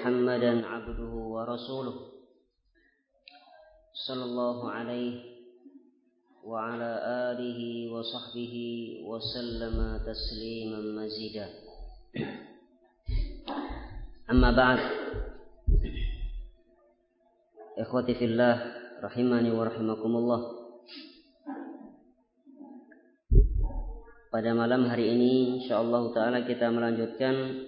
محمدا عبده ورسوله صلى الله عليه وعلى آله وصحبه وسلم تسليما مزيدا. أما بعد، ikhwati fillah rahimani wa rahimakumullah. Pada malam hari ini insyaallah taala kita melanjutkan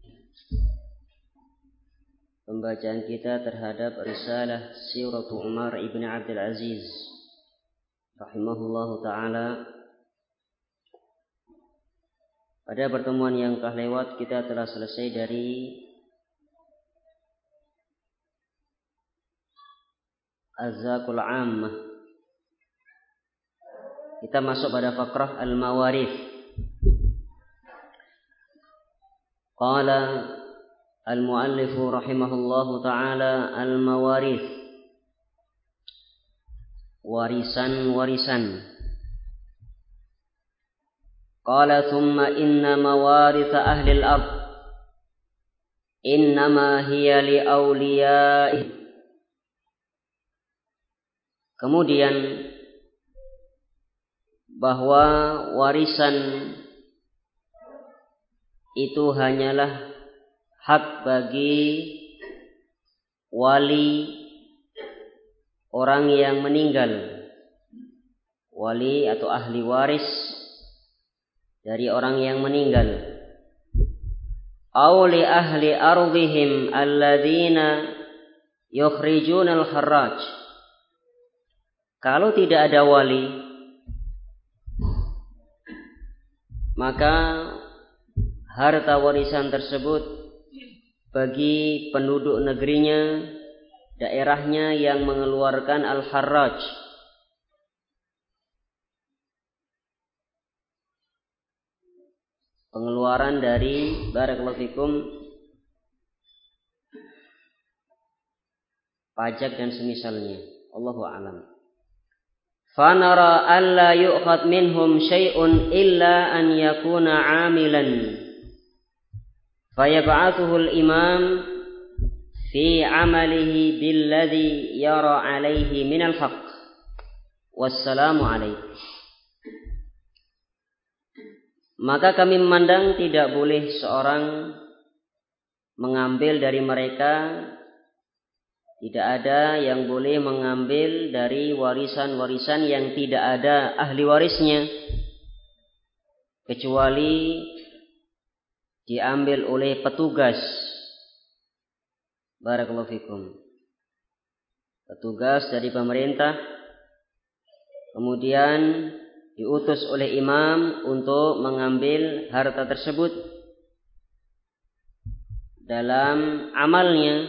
pembacaan kita terhadap risalah Siratu Umar ibn Abdul Aziz rahimahullahu taala. Pada pertemuan yang telah lewat kita telah selesai dari Az-Zakul Ammah. Kita masuk pada fakrah Al-Mawarith. Qala al-muallifu rahimahullahu ta'ala al-mawarith, warisan-warisan. Qala thumma inna mawarith ahli al-ard innama hiya li awliya'i. Kemudian bahwa warisan itu hanyalah hak bagi wali orang yang meninggal, wali atau ahli waris dari orang yang meninggal. Aw li ahli ardhihim alladzina yukhrijuna al-kharraj. Kalau tidak ada wali, maka harta warisan tersebut bagi penduduk negerinya, daerahnya yang mengeluarkan al-harraj. Pengeluaran dari barakallahu fikum pajak dan semisalnya. Allahu a'lam. Fanara alla yu'khad minhum syai'un illa an yakuna 'amilan fayab'athuhu al-imam fi 'amalihi billadhi yara 'alaihi min al-haqq. Wassalamu alaikum. Maka kami memandang tidak boleh seorang mengambil dari mereka, tidak ada yang boleh mengambil dari warisan-warisan yang tidak ada ahli warisnya, kecuali diambil oleh petugas. Barakallahu fikum. Petugas dari pemerintah, kemudian diutus oleh imam untuk mengambil harta tersebut dalam amalnya,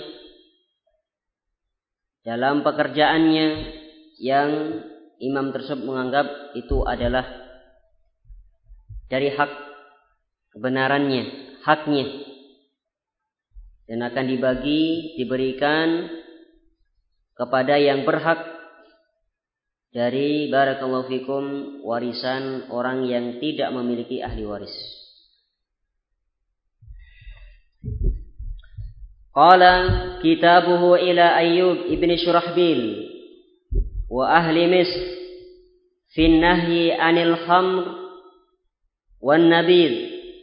dalam pekerjaannya yang imam tersebut menganggap itu adalah dari hak kebenarannya, haknya, dan akan diberikan kepada yang berhak dari barakallahu fikum warisan orang yang tidak memiliki ahli waris. Qala kitabuhu ila Ayyub ibn Shurahbil wa ahli Misr fi nahyi anil khamr wan nabid.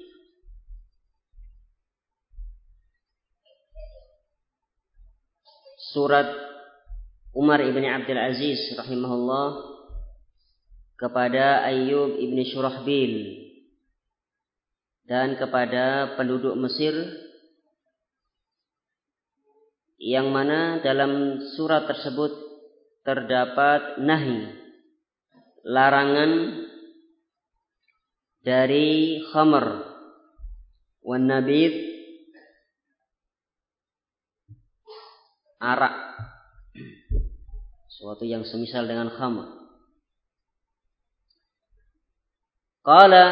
Surat Umar ibn Abdul Aziz rahimahullah kepada Ayyub ibn Shurahbil dan kepada penduduk Mesir, yang mana dalam surat tersebut terdapat nahi, larangan dari khamr wan nabid, arak, sesuatu yang semisal dengan khamr. Qala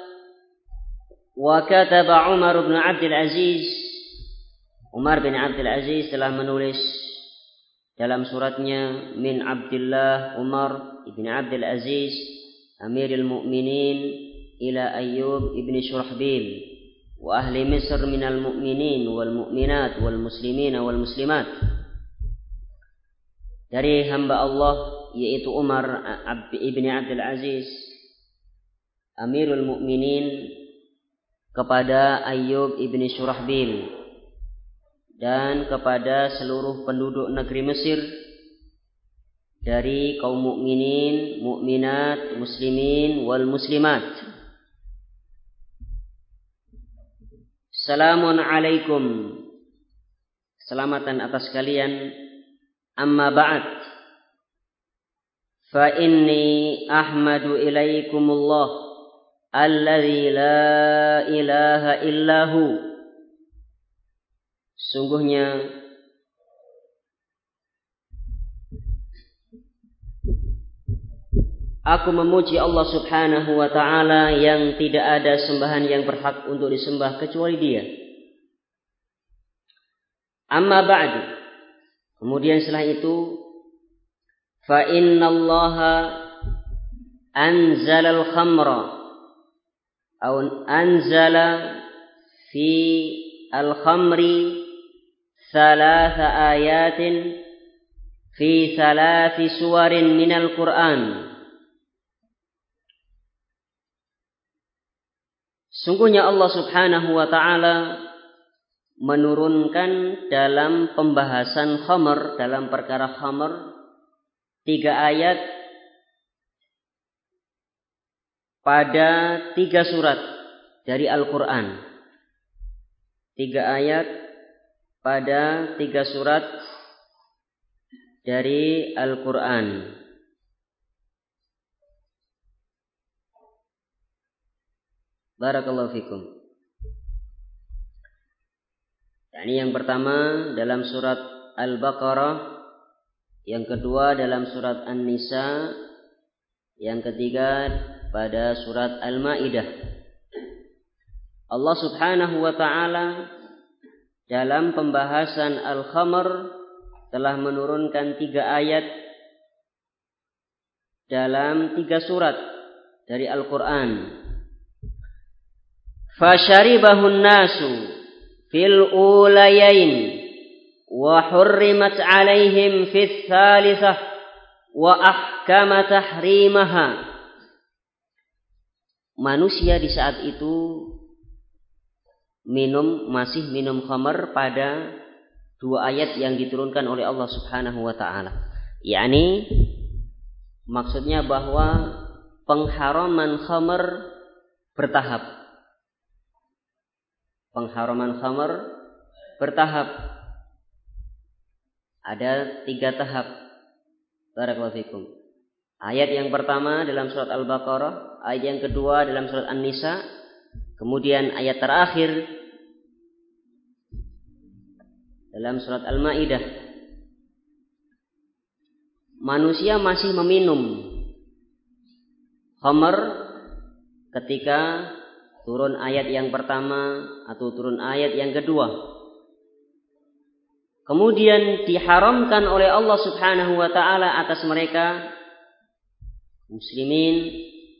wa kataba Umar bin Abdul Aziz. Umar bin Abdul Aziz telah menulis dalam suratnya min Abdullah Umar ibn Abdul Aziz Amirul Mu'minin ila Ayyub ibn Shurahbil wa ahli Misr minal mu'minin wal mu'minat wal muslimin wal muslimat. Dari hamba Allah yaitu Umar ibn Abdul Aziz Amirul Mukminin kepada Ayyub ibn Surahbil dan kepada seluruh penduduk negeri Mesir dari kaum mukminin, mukminat, muslimin wal muslimat. Salamun alaikum. Selamatan atas kalian. Amma ba'd. Fa inni ahmadu ilaikumullah alladzi la ilaha illahu. Sungguhnya aku memuji Allah Subhanahu wa ta'ala yang tidak ada sembahan yang berhak untuk disembah kecuali Dia. Amma ba'du. Kemudian setelah itu, fa innallaha anzala al-khamra atau anzala fi al-khamri thalatha ayatin fi thalathi suwarin minal Qur'an. Sungguhnya Allah Subhanahu wa ta'ala menurunkan dalam pembahasan khamr, dalam perkara khamr, 3 ayat pada 3 surat dari Al-Quran. 3 ayat pada 3 surat dari Al-Quran. Barakallahu fikum. Ini yang pertama dalam surat Al-Baqarah, yang kedua dalam surat An-Nisa, yang ketiga pada surat Al-Maidah. Allah Subhanahu wa ta'ala dalam pembahasan Al-Khamr telah menurunkan 3 ayat dalam 3 surat dari Al-Quran. Fasharibahun nasu fil ulayain wa hurrimat alaihim fis thalithah wa ahkama tahrimaha. Manusia di saat itu masih minum khamar pada 2 ayat yang diturunkan oleh Allah Subhanahu wa ta'ala. Yani maksudnya bahwa pengharaman khamar bertahap. Pengharaman khamar bertahap. Ada 3 tahap. Barakallahu fikum. Ayat yang pertama dalam surat Al-Baqarah, ayat yang kedua dalam surat An-Nisa, kemudian ayat terakhir dalam surat Al-Maidah. Manusia masih meminum khamar ketika turun ayat yang pertama atau turun ayat yang kedua. Kemudian diharamkan oleh Allah Subhanahu wa ta'ala atas mereka muslimin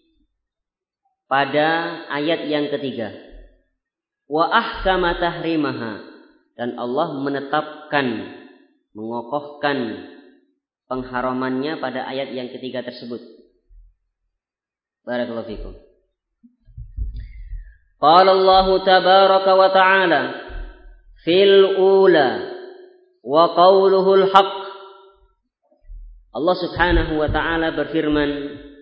pada ayat yang ketiga. Wa ahkama tahrimaha, dan Allah menetapkan, mengokohkan pengharamannya pada ayat yang ketiga tersebut. Barakallahu fikum. Qala Allah tabaraka wa ta'ala fil ula wa qawluhul haqq. Allah Subhanahu wa ta'ala berfirman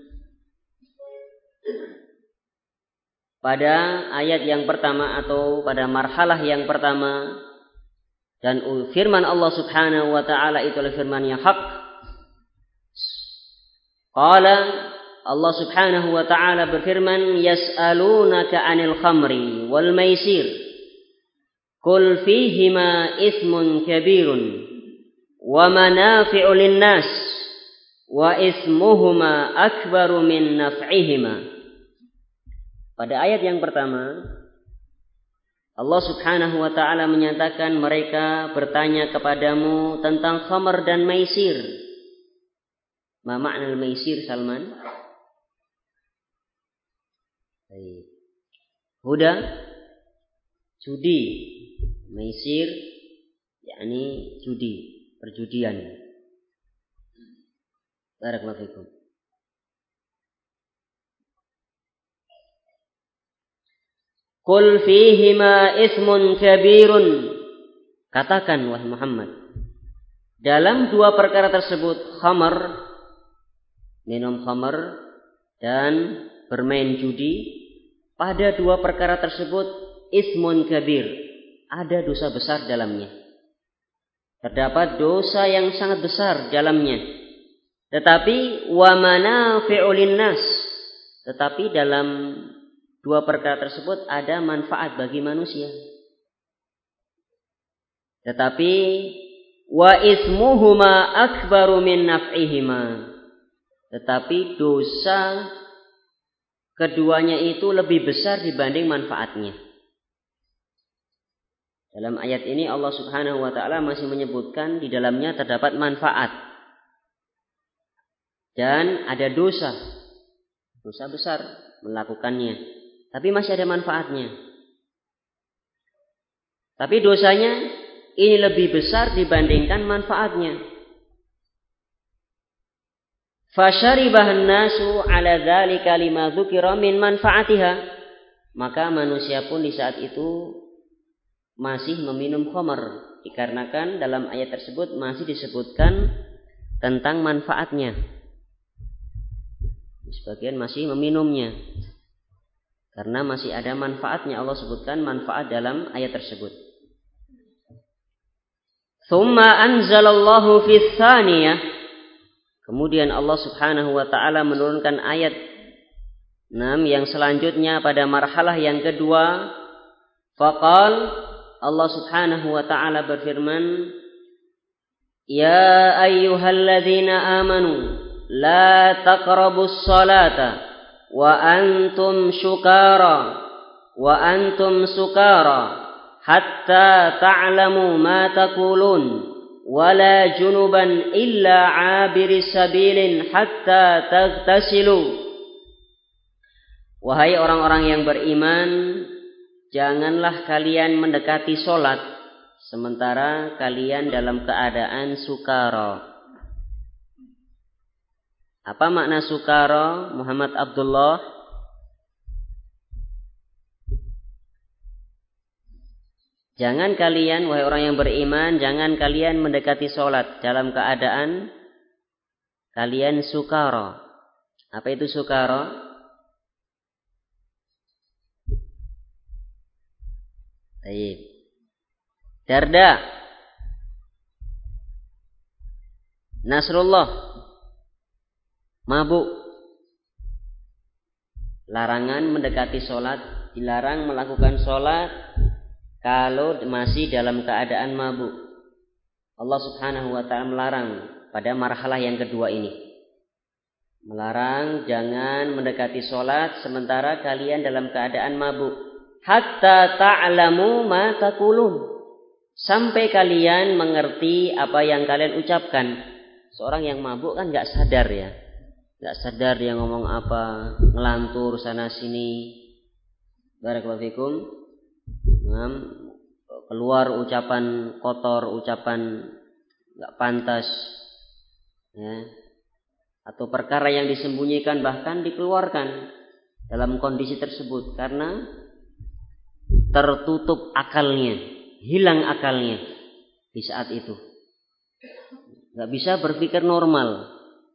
pada ayat yang pertama atau pada marhalah yang pertama, dan firman Allah Subhanahu wa ta'ala itu adalah firman yang hak. Qala, Allah Subhanahu wa ta'ala berfirman, yas'alunaka 'anil khamri wal maisir qul fihima itsmun kabirun wa manafi'u lin-nas wa ismuhuma akbaru min naf'ihima. Pada ayat yang pertama, Allah Subhanahu wa ta'ala menyatakan mereka bertanya kepadamu tentang khamar dan maisir. Ma makna al-maisir, Salman? Huda, judi, maisir, yakni judi, perjudian. Barakallahu fikum. Qul fihima ismun kabirun. Katakan wahai Muhammad, dalam dua perkara tersebut, khamar, minum khamar, dan bermain judi, pada dua perkara tersebut ismun kabir, ada dosa besar dalamnya. Terdapat dosa yang sangat besar dalamnya. Tetapi wa manafi'u linnas, tetapi dalam dua perkara tersebut ada manfaat bagi manusia. Tetapi wa ismuhuma akbaru min naf'ihima, tetapi dosa keduanya itu lebih besar dibanding manfaatnya. Dalam ayat ini Allah Subhanahu wa taala masih menyebutkan di dalamnya terdapat manfaat dan ada dosa besar melakukannya, tapi masih ada manfaatnya. Tapi dosanya ini lebih besar dibandingkan manfaatnya. Fasyaribahan nasu ala dzalika lima dzukira min manfaatiha, maka manusia pun di saat itu masih meminum khamar dikarenakan dalam ayat tersebut masih disebutkan tentang manfaatnya. Sebagian masih meminumnya karena masih ada manfaatnya. Allah sebutkan manfaat dalam ayat tersebut. Tsumma anzalallahu fis tsaniyah, kemudian Allah Subhanahu wa taala menurunkan ayat 6 yang selanjutnya pada marhalah yang kedua. Faqal, Allah Subhanahu wa taala berfirman, ya ayyuhalladzina amanu la taqrabus salata wa antum sukara hatta ta'lamu ma taqulun wala junuban illa 'abiris sabilin hatta tagtasilu. Wahai orang-orang yang beriman, janganlah kalian mendekati salat sementara kalian dalam keadaan sukara. Apa makna sukara, Muhammad Abdullah? Jangan kalian, wahai orang yang beriman, jangan kalian mendekati sholat dalam keadaan kalian sukara. Apa itu sukara? Baik. Darda. Nasrullah. Mabuk. Larangan mendekati sholat, dilarang melakukan sholat kalau masih dalam keadaan mabuk. Allah Subhanahu wa ta'ala melarang pada marhalah yang kedua ini. Melarang jangan mendekati sholat sementara kalian dalam keadaan mabuk. Hatta ta'lamu ma taqulun, sampai kalian mengerti apa yang kalian ucapkan. Seorang yang mabuk kan gak sadar ya, gak sadar dia ngomong apa, ngelantur sana sini. Barakallahu fikum. Keluar ucapan kotor, ucapan gak pantas ya. Atau perkara yang disembunyikan bahkan dikeluarkan dalam kondisi tersebut karena tertutup akalnya, hilang akalnya di saat itu, gak bisa berpikir normal.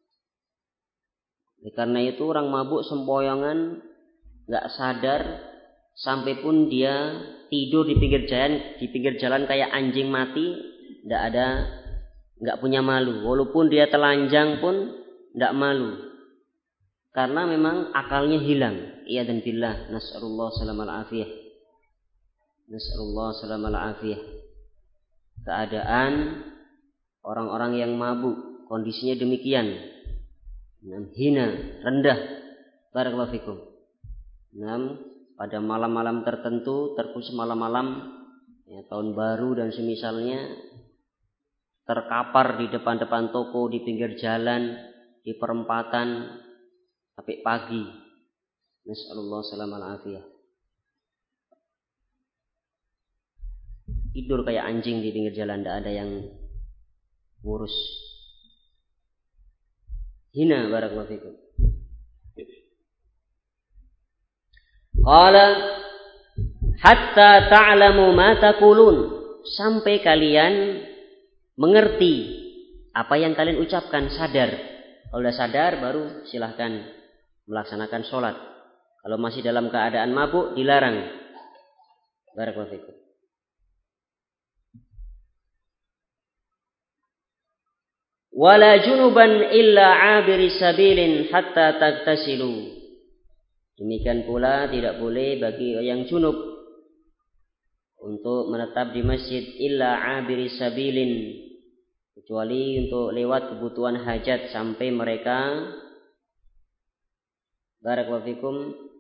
Karena itu orang mabuk sempoyongan gak sadar, sampai pun dia tidur di pinggir jalan kayak anjing mati, nggak punya malu. Walaupun dia telanjang pun nggak malu, karena memang akalnya hilang. Iyadzan billah, nas'alullah salamal afiyah. Nas'alullah salamal afiyah. Keadaan orang-orang yang mabuk kondisinya demikian, hina, rendah. Barakallahu fikum. Pada malam-malam tertentu, terkhusus malam-malam ya, tahun baru dan semisalnya, terkapar di depan-depan toko, di pinggir jalan, di perempatan sampai pagi. Nasallallahu salamal afiyah. tidur kayak anjing di pinggir jalan, tidak ada yang ngurus. Hina barakallahu fikum. Qala hatta ta'lamu ma taqulun, sampai kalian mengerti apa yang kalian ucapkan, sadar. Kalau sudah sadar baru silahkan melaksanakan sholat. Kalau masih dalam keadaan mabuk dilarang. Barakallahu fikum. Wala junuban illa abiri sabilin hatta tagtasilu. Demikian pula tidak boleh bagi yang junub untuk menetap di masjid illa abiri sabilin, kecuali untuk lewat kebutuhan hajat sampai mereka barakallahu fikum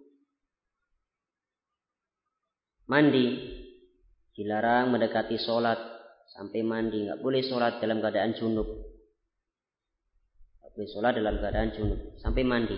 mandi. Dilarang mendekati sholat sampai mandi, nggak boleh sholat dalam keadaan junub. Nggak boleh sholat dalam keadaan junub sampai mandi.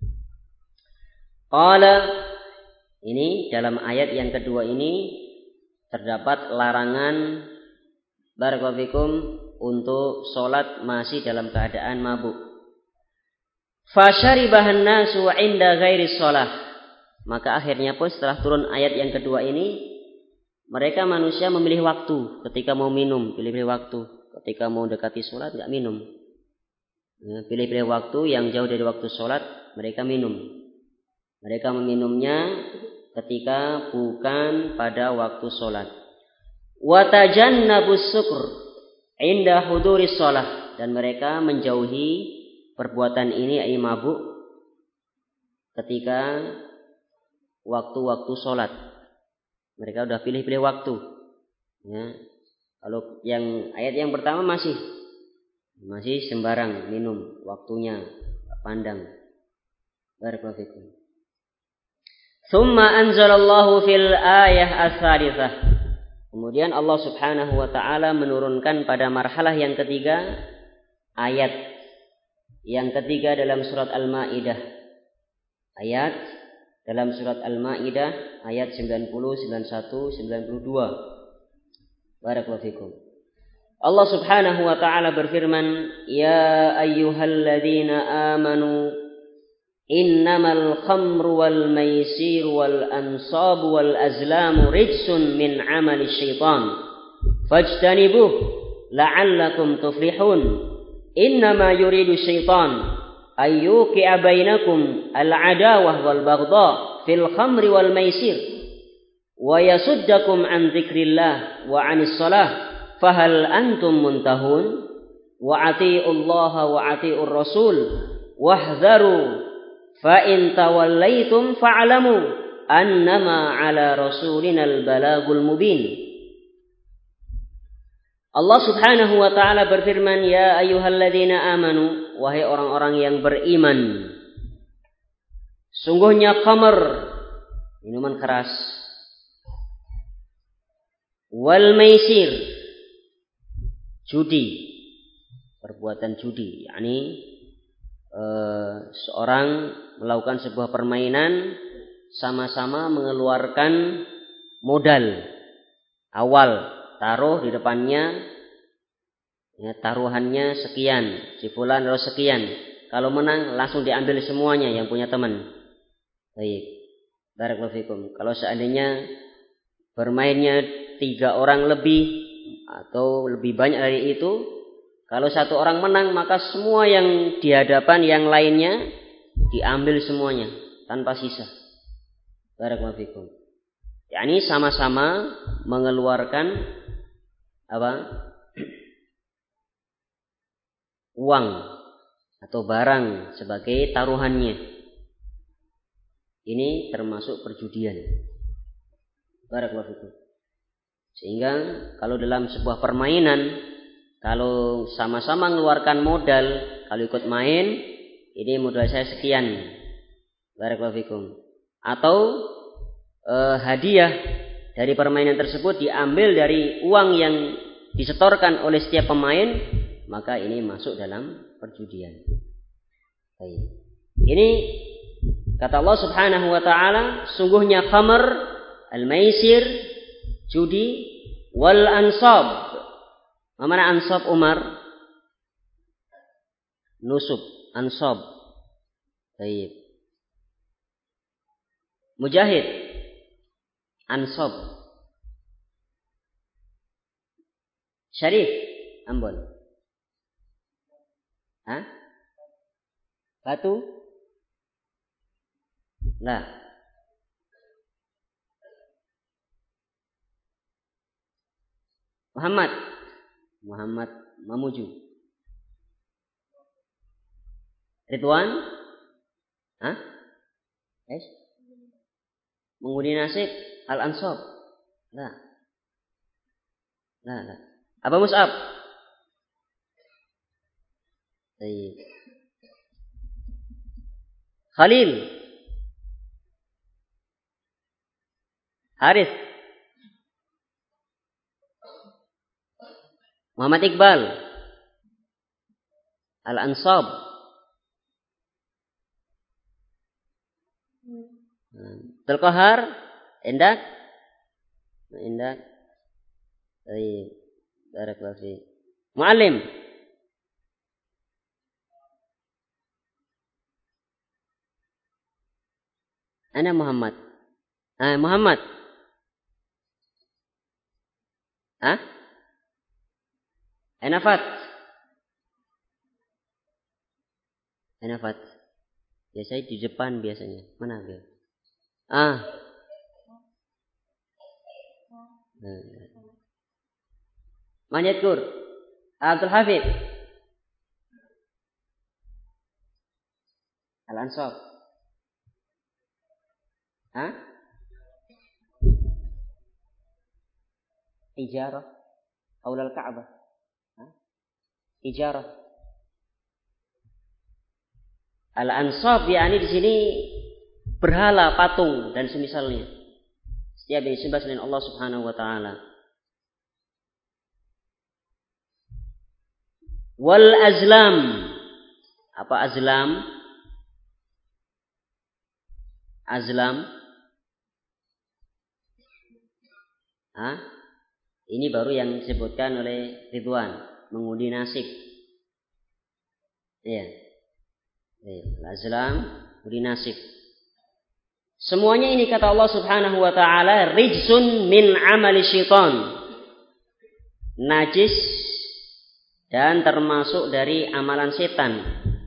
Qala, ini dalam ayat yang kedua ini terdapat larangan barakallahu fikum untuk sholat masih dalam keadaan mabuk. Fasyaribahan nasu 'inda ghairi shalah. Maka akhirnya pun setelah turun ayat yang kedua ini, mereka manusia memilih waktu ketika mau minum, pilih-pilih waktu. Ketika mau dekati sholat enggak minum. Pilih-pilih waktu yang jauh dari waktu sholat, mereka minum. Mereka meminumnya ketika bukan pada waktu sholat. Wa tajannabus sukr 'inda huduris shalah, dan mereka menjauhi perbuatan ini, ai mabuk, ketika waktu-waktu sholat. Mereka sudah pilih-pilih waktu. Ya. Kalau yang ayat yang pertama masih sembarang minum, waktunya pandang. Barakallahu fikum. Tsumma anzalallahu fil ayah as-salitsah. Kemudian Allah Subhanahu wa taala menurunkan pada marhalah yang ketiga, ayat yang ketiga dalam surat Al-Maidah. Ayat dalam surat Al-Maidah ayat 90, 91, 92. Barakallahu fikum. Allah Subhanahu wa taala berfirman, "Ya ayyuhalladzina amanu innamal khamru wal maisir wal ansab wal azlamu rijsun min 'amali syaitan fajtanibuh la'allakum tuflihun. Innama yuridu syaitan ayyuqi'a bainakum al-'adawah wal baghdha fil khamri wal maisir wa yasuddakum an dzikrillah wa 'anis shalah fahal antum muntahun wa atiiullaha wa atiiur rasul wahdharu fa in tawallaitum fa'lamu annama 'ala rasulinal balagul mubin." Allah Subhanahu wa taala berfirman, "Ya ayyuhalladzina amanu", wahai orang-orang yang beriman, sungguhnya khamr, minuman keras, wal maisir, judi, perbuatan judi, yakni seorang melakukan sebuah permainan sama-sama mengeluarkan modal awal, taruh di depannya, ya, taruhannya sekian, si fulan harus sekian. Kalau menang langsung diambil semuanya yang punya teman. Baik, barakallahu fikum. Kalau seandainya bermainnya 3 orang lebih atau lebih banyak dari itu, kalau satu orang menang maka semua yang di hadapan yang lainnya diambil semuanya tanpa sisa. Barakallahu fikum. yakni sama-sama mengeluarkan uang atau barang sebagai taruhannya. Ini termasuk perjudian. Barakallahu fikum. Sehingga kalau dalam sebuah permainan, kalau sama-sama mengeluarkan modal, kalau ikut main, ini modal saya sekian. Barakallahu fikum. Atau hadiah dari permainan tersebut diambil dari uang yang disetorkan oleh setiap pemain, maka ini masuk dalam perjudian. Baik. Ini kata Allah Subhanahu wa taala, sungguhnya khamr, al-maisir, judi, Wal ansab. Mana ansab Umar? Nusub, ansab. Baik. Mujahid. Ansab. Syarif. Ambon. Hah? Batu? Nah. Muhammad Mamuju. Ridwan? Hah? Mengundi nasib al-ansab. Nah. Apa Mus'ab? Baik. Khalil. Harith. Muhammad Iqbal. Al-ansab. Tulqahar. Endak. Baik. Barakallahu fiik. Muallim. Ana Muhammad. Muhammad. Hah? Enafat. Biasanya di depan biasanya. Mana dia? Manjatkur. Abdul Hafid. Al-Ansab. Ijarah. Aulal Ka'bah. Ijarah. Al-Ansab yakni di sini berhala, patung dan semisalnya. Setiap yang disembah selain Allah Subhanahu wa taala. Wal azlam. Apa azlam? Ini baru yang disebutkan oleh Ridwan, mengundi nasib. Iya. Azlam, mengundi nasib. Semuanya ini kata Allah Subhanahu wa taala rijsun min amali syaitan. Najis dan termasuk dari amalan setan.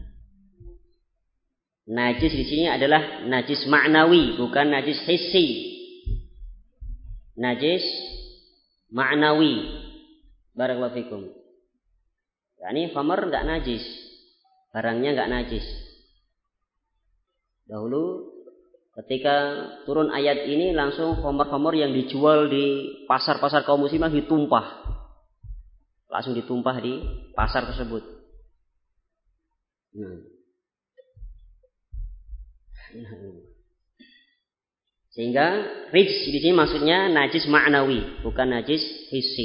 Najis di sini adalah najis ma'nawi, bukan najis hissi. Najis ma'nawi. Barakallahu fikum. Yani khamar enggak najis. Barangnya enggak najis. Dahulu ketika turun ayat ini langsung khamar-khamar yang dijual di pasar-pasar kaum muslimah ditumpah. Langsung ditumpah di pasar tersebut. Sehingga rijs di sini maksudnya najis ma'nawi, bukan najis hissi.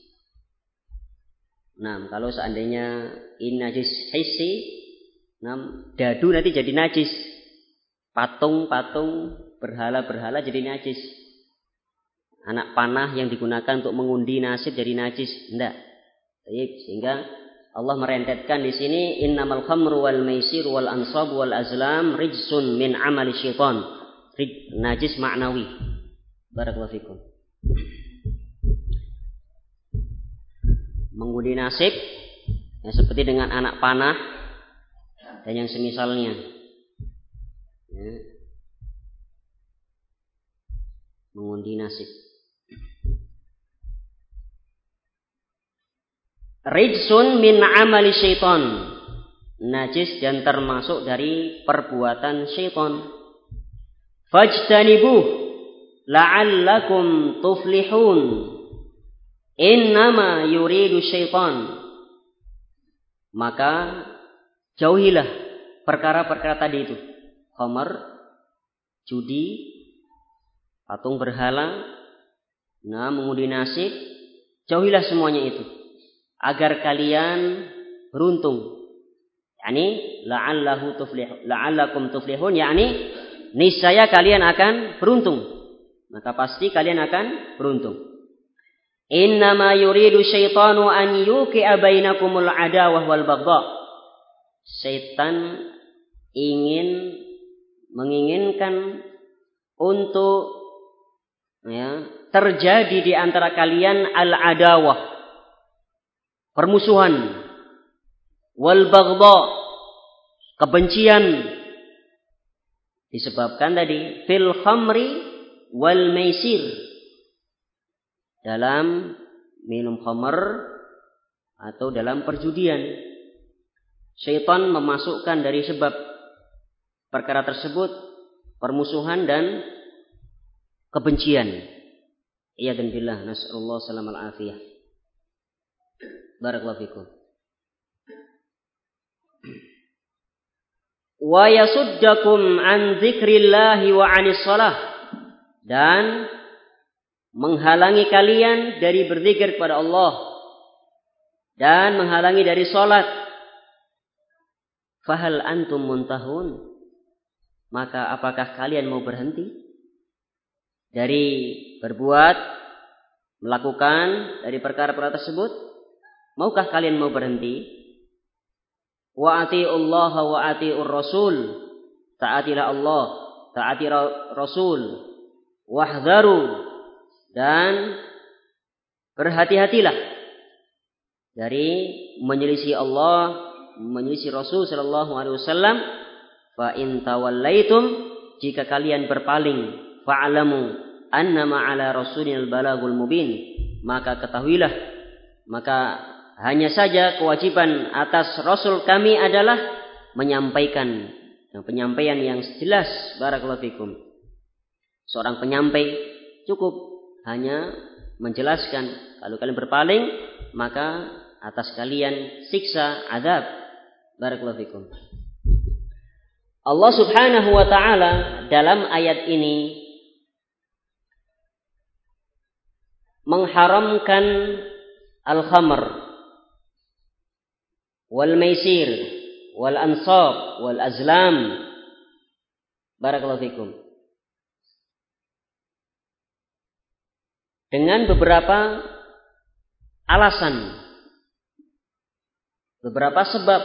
Kalau seandainya ini najis hissi, dadu nanti jadi najis. Patung-patung, berhala-berhala jadi najis. Anak panah yang digunakan untuk mengundi nasib jadi najis. Enggak. Sehingga Allah merentetkan di sini innamal khamru wal maisir wal ansab wal azlam rijsun min amali syaitan. Najis ma'nawi. Barakallahu fikum. Mengundi nasib ya, seperti dengan anak panah dan yang semisalnya. Ya. Mengundi nasib. Rijsun min amali syaitan. Najis dan termasuk dari perbuatan syaitan. Fajtanibuh la'allakum tuflihun. Innama yuridu syaitan. Maka jauhilah perkara-perkara tadi itu. Khamar, judi, patung berhala, mengundi nasib. Jauhilah semuanya itu. Agar kalian beruntung. Yani la'allakum tuflihun, yani niscaya kalian akan beruntung. Maka pasti kalian akan beruntung. Innama yuridu syaitanu an yuqi'a bainakumul adawah wal baghdha. Setan menginginkan untuk terjadi di antara kalian al-adawah, permusuhan, wal baghdha, kebencian, disebabkan tadi fil khamri wal maisir, dalam minum khamr atau dalam perjudian. Syaitan memasukkan dari sebab perkara tersebut permusuhan dan kebencian. Iyadzan billah, nasallallahu salamal afiyah. Barakallahu fikum. Wa yasuddakum an dzikrillahi wa 'anis shalah, dan menghalangi kalian dari berzikir kepada Allah dan menghalangi dari salat. Fahal antum muntahun, maka apakah kalian mau berhenti dari berbuat, melakukan dari perkara-perkara tersebut? Maukah kalian mau berhenti? Wa atiullaha wa atiur rasul, taatilah Allah, taati Rasul. Wahdharu, dan berhati-hatilah dari menyelisih Allah, menyelisih Rasul sallallahu alaihi wasallam. Fa in tawallaitum, jika kalian berpaling, fa'lamu annama 'ala rasulil balagul mubin, maka ketahuilah, maka hanya saja kewajiban atas Rasul kami adalah menyampaikan, penyampaian yang jelas. Barakallahu fikum. Seorang penyampai cukup hanya menjelaskan. Kalau kalian berpaling, maka atas kalian siksa, azab. Barakallahu fikum. Allah Subhanahu wa ta'ala dalam ayat ini mengharamkan al-khamr wal maisir wal ansab wal azlam. Barakallahu fikum. Dengan beberapa alasan, beberapa sebab.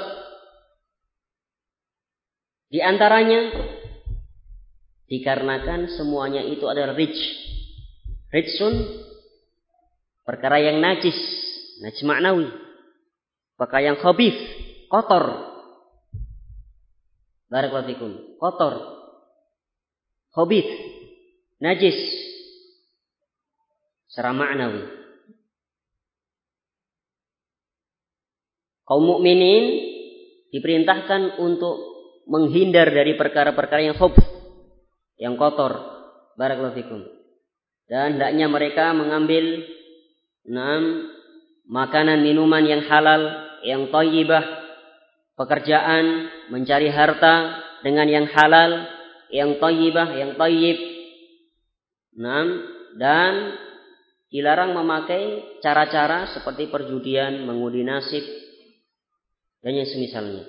Di antaranya dikarenakan semuanya itu adalah rijsun, perkara yang najis maknawi, perkara yang khabith, kotor. Barakallahu fikum. Kotor, khabith, najis secara maknawi. Kaum mukminin diperintahkan untuk menghindar dari perkara-perkara yang khabith, yang kotor. Barakallahu fikum. Dan hendaknya mereka mengambil makanan minuman yang halal, yang thayyibah, pekerjaan mencari harta dengan yang halal, yang thayyibah, yang thayyib. Dan dilarang memakai cara-cara seperti perjudian, mengundi nasib, dan yang semisalnya.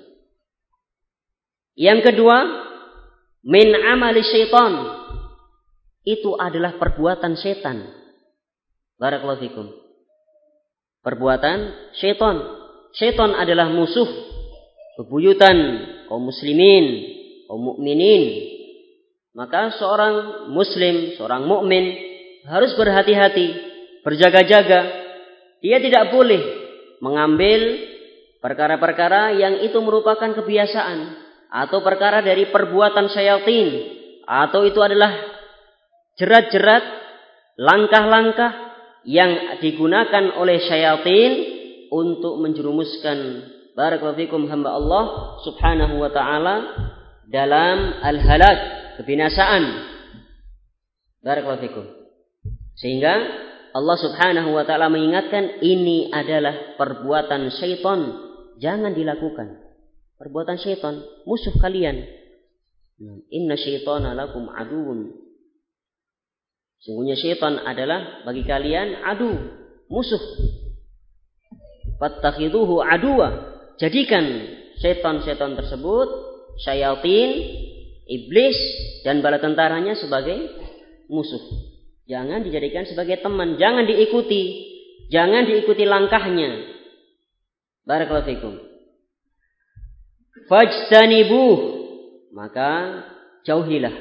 Yang kedua, min amali syaitan, itu adalah perbuatan setan. Barakallahu fikum. Perbuatan syaitan. Syaitan adalah musuh bebuyutan kaum muslimin, kaum mukminin. Maka seorang muslim, seorang mukmin harus berhati-hati, berjaga-jaga. Dia tidak boleh mengambil perkara-perkara yang itu merupakan kebiasaan atau perkara dari perbuatan syaitan, atau itu adalah jerat-jerat, langkah-langkah yang digunakan oleh syaitan untuk menjerumuskan, barakallahu fikum, hamba Allah Subhanahu wa ta'ala dalam al-halak, kebinasaan. Barakallahu fikum. Sehingga Allah Subhanahu wa ta'ala mengingatkan, ini adalah perbuatan syaitan, jangan dilakukan. Perbuatan syaitan, musuh kalian. Inna syaitana lakum aduun. Sungguhnya syaitan adalah bagi kalian adu, musuh. Fattakhiduhu aduwa. Jadikan syaitan-syaitan tersebut, syaitan, iblis dan bala tentaranya sebagai musuh. Jangan dijadikan sebagai teman, jangan diikuti. Jangan diikuti langkahnya. Barakallahu fikum. Fajtanibuh, maka jauhilah.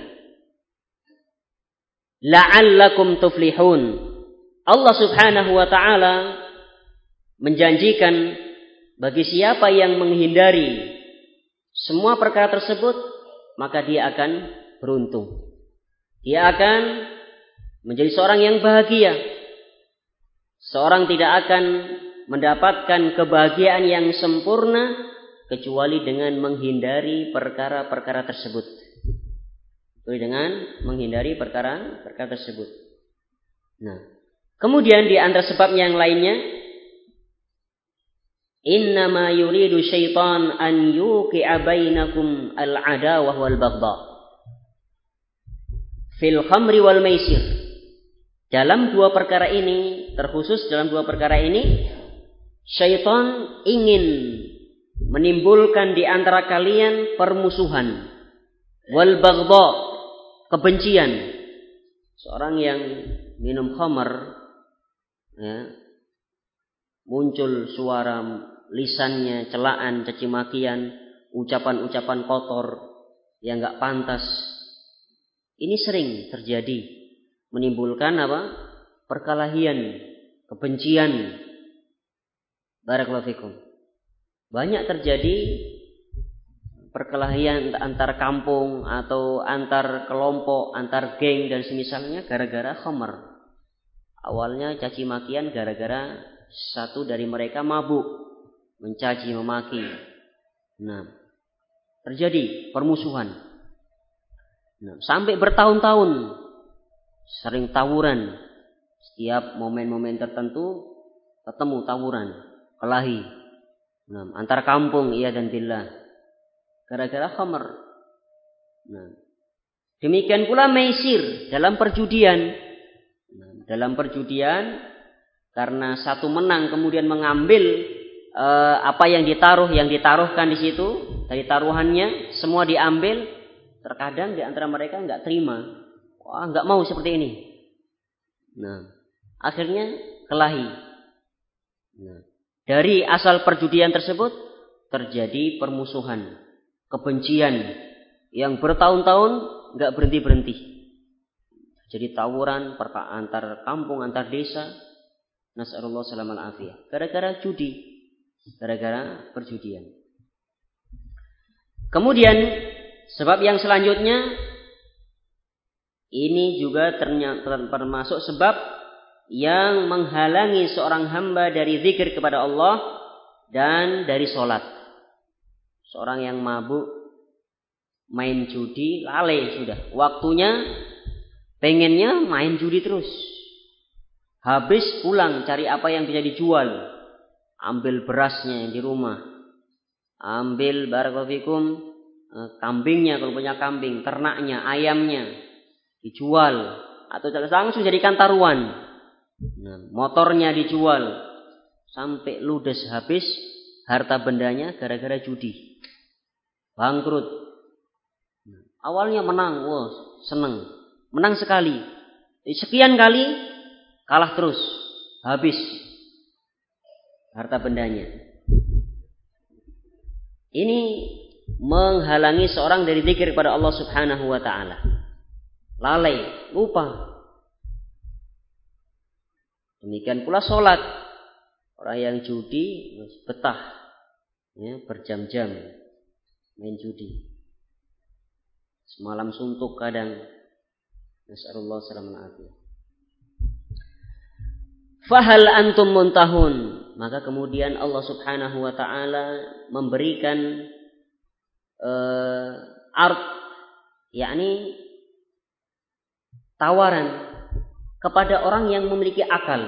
La'allakum tuflihun. Allah Subhanahu wa taala menjanjikan bagi siapa yang menghindari semua perkara tersebut, maka dia akan beruntung. Dia akan menjadi seorang yang bahagia. Seorang tidak akan mendapatkan kebahagiaan yang sempurna kecuali dengan menghindari perkara-perkara tersebut. Dengan menghindari perkara-perkara tersebut. Nah, kemudian di antara sebabnya yang lainnya, innama yuridu syaitan an yuqi'a bainakum al-adawah wal baghdha fil khamri wal maisir. Dalam dua perkara ini, terkhusus dalam dua perkara ini, syaitan ingin menimbulkan di antara kalian permusuhan, wal baghdha, kebencian. Seorang yang minum khamar, ya, muncul suara lisannya, celaan, caci makian, ucapan-ucapan kotor yang enggak pantas. Ini sering terjadi, menimbulkan apa? Perkelahian, kebencian. Barakallahu fikum. Banyak terjadi perkelahian antar kampung atau antar kelompok, antar geng dan semisalnya gara-gara khamar. Awalnya caci makian gara-gara satu dari mereka mabuk, mencaci memaki. Nah, terjadi permusuhan. Nah, sampai bertahun-tahun sering tawuran. Setiap momen-momen tertentu ketemu tawuran, kelahi. Nah, antar kampung iya dan billah. Gara-gara khamar. Nah, demikian pula maisir dalam perjudian. Nah, dalam perjudian karena satu menang kemudian mengambil apa yang ditaruhkan di situ dari taruhannya semua diambil. Terkadang di antara mereka enggak terima. Wah, enggak mau seperti ini. Nah, akhirnya kelahi. Nah, dari asal perjudian tersebut terjadi permusuhan, kebencian yang bertahun-tahun enggak berhenti-berhenti. Jadi tawuran antar kampung, antar desa. Nas'alullah salamal afiyah. Gara-gara judi, gara-gara perjudian. Kemudian sebab yang selanjutnya ini juga termasuk sebab yang menghalangi seorang hamba dari zikir kepada Allah dan dari sholat. Seorang yang mabuk, main judi, lalai sudah. Waktunya pengennya main judi terus. Habis pulang cari apa yang bisa dijual. Ambil berasnya yang di rumah. Ambil barakallahu fikum kambingnya kalau punya kambing, ternaknya, ayamnya dijual atau langsung jadikan taruhan. Nah, motornya dijual sampai ludes habis harta bendanya gara-gara judi. Bangkrut. Nah, awalnya menang, wah, seneng. Menang sekali. Sekian kali kalah terus, habis harta bendanya. Ini menghalangi seorang dari zikir kepada Allah Subhanahu wa taala. Lalai, lupa. Demikian pula sholat. Orang yang judi betah, ya, berjam-jam main judi. Semalam suntuk kadang. Nas'alullah salaman afiyah. Fahal antum muntahun. Maka kemudian Allah Subhanahu wa taala memberikan ard, yakni tawaran kepada orang yang memiliki akal.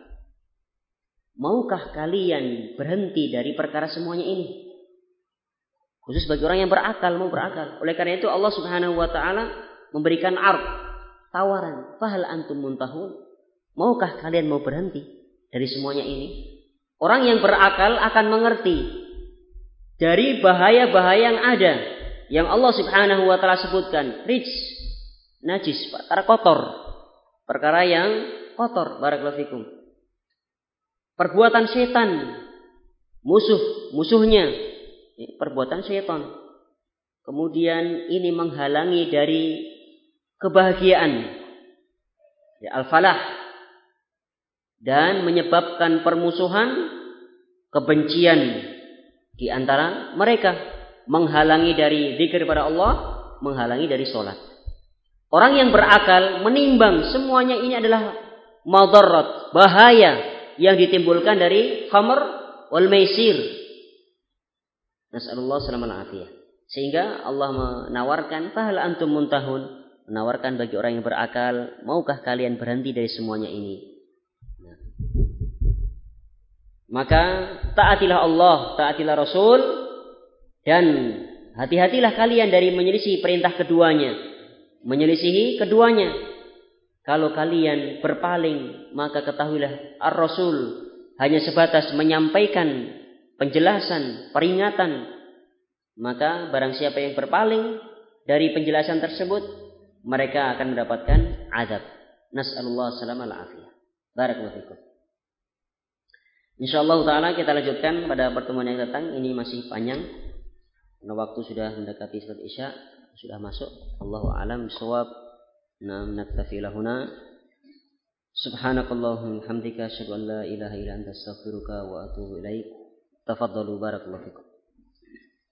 Maukah kalian berhenti dari perkara semuanya ini? Khusus bagi orang yang berakal, mau berakal. Oleh karena itu Allah Subhanahu wa taala memberikan ard, tawaran. Fahal antum muntahun? Maukah kalian mau berhenti dari semuanya ini? Orang yang berakal akan mengerti dari bahaya-bahaya yang ada, yang Allah Subhanahu wa taala sebutkan, rijs, najis, perkara kotor, perkara yang kotor. Barakallahu fikum. perbuatan setan, musuhnya, perbuatan setan. Kemudian ini menghalangi dari kebahagiaan, al-falah, dan menyebabkan permusuhan, kebencian di antara mereka, menghalangi dari zikir kepada Allah, menghalangi dari sholat. Orang yang berakal menimbang semuanya ini adalah madarat, bahaya yang ditimbulkan dari khamr wal maisir. Nasallallahu salamal afiyah. Sehingga Allah menawarkan fahal antum muntahun, menawarkan bagi orang yang berakal, maukah kalian berhenti dari semuanya ini? Maka taatilah Allah, taatilah Rasul, dan hati-hatilah kalian dari menyelisihi perintah keduanya, menyelisihi keduanya. Kalau kalian berpaling, maka ketahuilah Ar-Rasul hanya sebatas menyampaikan penjelasan, peringatan. Maka barang siapa yang berpaling dari penjelasan tersebut, mereka akan mendapatkan azab. Nas'alullah salamal afiyah. Barakallahu fikum. Insyaallah taala kita lanjutkan pada pertemuan yang datang. Ini masih panjang karena waktu sudah mendekati salat Isya, sudah masuk. Allahu a'lam bishawab. Naktafi lahuna. Subhanakallahumma hamdika asyhadu an la ilaha illa anta astaghfiruka wa atubu ilaik. Tafaddalu barakallahu fikum.